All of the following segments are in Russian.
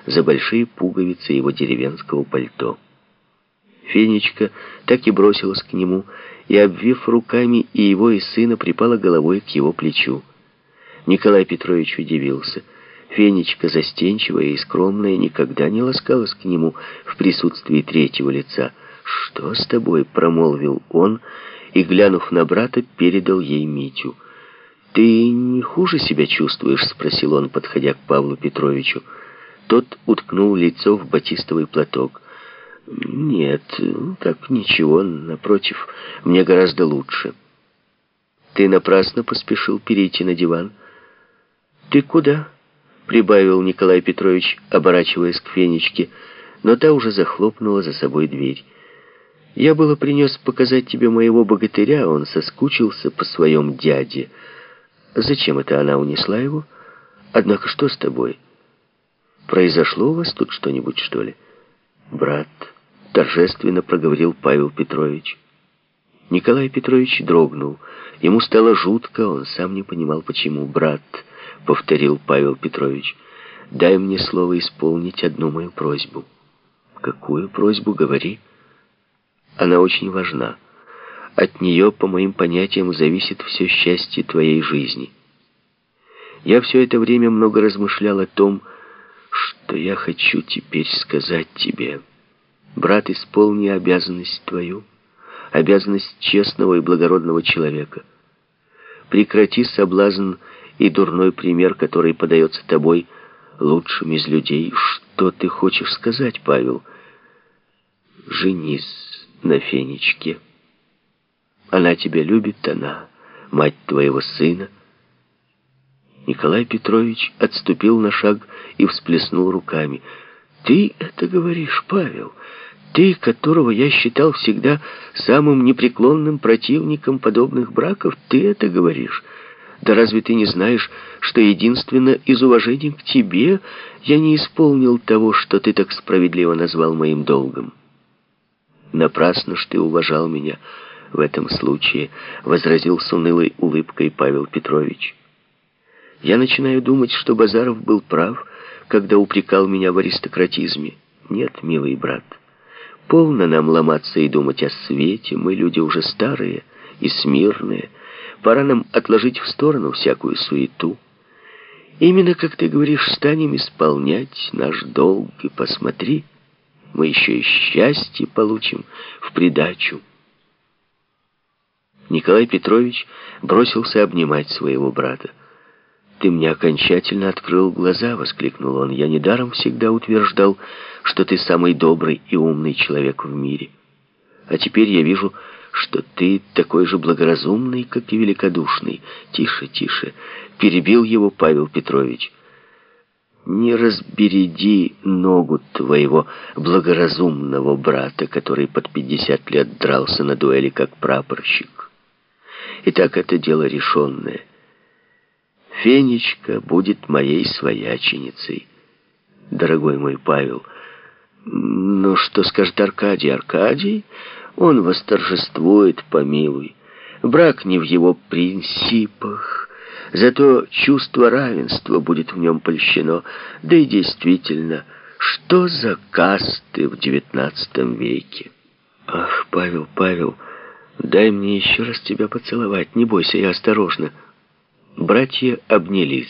за большие пуговицы его деревенского пальто. Фенечка так и бросилась к нему и, обвив руками и его, и сына, припала головой к его плечу. Николай Петрович удивился. Фенечка, застенчивая и скромная, никогда не ласкалась к нему в присутствии третьего лица. «Что с тобой?» — промолвил он, и, глянув на брата, передал ей Митю. «Ты не хуже себя чувствуешь?» — спросил он, подходя к Павлу Петровичу. Тот уткнул лицо в батистовый платок. «Нет, так ничего, напротив, мне гораздо лучше». «Ты напрасно поспешил перейти на диван». «Ты куда?» — прибавил Николай Петрович, оборачиваясь к Фенечке, но та уже захлопнула за собой дверь. «Я было принес показать тебе моего богатыря, он соскучился по своем дяде». «Зачем это она унесла его? Однако что с тобой? Произошло у вас тут что-нибудь, что ли?» «Брат», — торжественно проговорил Павел Петрович. Николай Петрович дрогнул. Ему стало жутко, он сам не понимал, почему. «Брат», — повторил Павел Петрович, — «дай мне слово исполнить одну мою просьбу». «Какую просьбу? Говори». «Она очень важна. От нее, по моим понятиям, зависит все счастье твоей жизни. Я все это время много размышлял о том, что я хочу теперь сказать тебе. Брат, исполни обязанность твою, обязанность честного и благородного человека. Прекрати соблазн и дурной пример, который подается тобой лучшим из людей. Что ты хочешь сказать, Павел? Женись на Фенечке. Она тебя любит, она мать твоего сына». Николай Петрович отступил на шаг и всплеснул руками. «Ты это говоришь, Павел? Ты, которого я считал всегда самым непреклонным противником подобных браков, ты это говоришь? Да разве ты не знаешь, что единственно из уважения к тебе я не исполнил того, что ты так справедливо назвал моим долгом?» «Напрасно ж ты уважал меня в этом случае», — возразил с унылой улыбкой Павел Петрович. «Я начинаю думать, что Базаров был прав, когда упрекал меня в аристократизме. Нет, милый брат, полно нам ломаться и думать о свете, мы люди уже старые и смирные, пора нам отложить в сторону всякую суету. Именно, как ты говоришь, станем исполнять наш долг, и посмотри, мы еще и счастье получим в придачу». Николай Петрович бросился обнимать своего брата. «Ты мне окончательно открыл глаза», — воскликнул он. «Я недаром всегда утверждал, что ты самый добрый и умный человек в мире. А теперь я вижу, что ты такой же благоразумный, как и великодушный». «Тише, тише», — перебил его Павел Петрович. «Не разбереди ногу твоего благоразумного брата, который под 50 лет дрался на дуэли как прапорщик. Итак, это дело решенное. Фенечка будет моей свояченицей. Дорогой мой Павел, ну что скажет Аркадий? Аркадий? Он восторжествует, помилуй. Брак не в его принципах, зато чувство равенства будет в нем польщено. Да и действительно, что за касты в XIX веке? Ах, Павел, Павел, дай мне еще раз тебя поцеловать. Не бойся, я осторожно». Братья обнялись.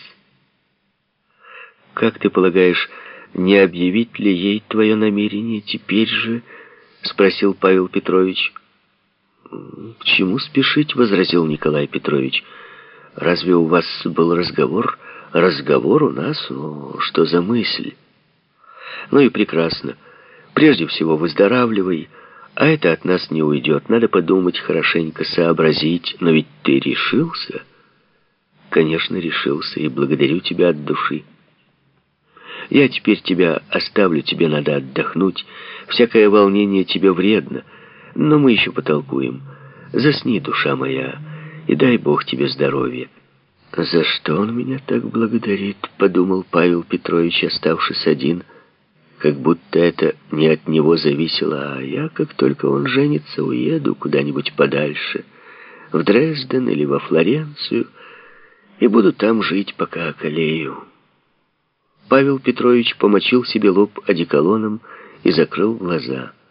«Как ты полагаешь, не объявить ли ей твое намерение теперь же?» — спросил Павел Петрович. «К чему спешить?» — возразил Николай Петрович. «Разве у вас был разговор?» «Разговор у нас? О, что за мысль?» «Ну и прекрасно. Прежде всего выздоравливай, а это от нас не уйдет. Надо подумать хорошенько, сообразить. Но ведь ты решился?» «Конечно, решился, и благодарю тебя от души. Я теперь тебя оставлю, тебе надо отдохнуть. Всякое волнение тебе вредно, но мы еще потолкуем. Засни, душа моя, и дай Бог тебе здоровья». «За что он меня так благодарит?» — подумал Павел Петрович, оставшись один. Как будто это не от него зависело, а я, как только он женится, уеду куда-нибудь подальше, в Дрезден или во Флоренцию, и буду там жить, пока околею. Павел Петрович помочил себе лоб одеколоном и закрыл глаза.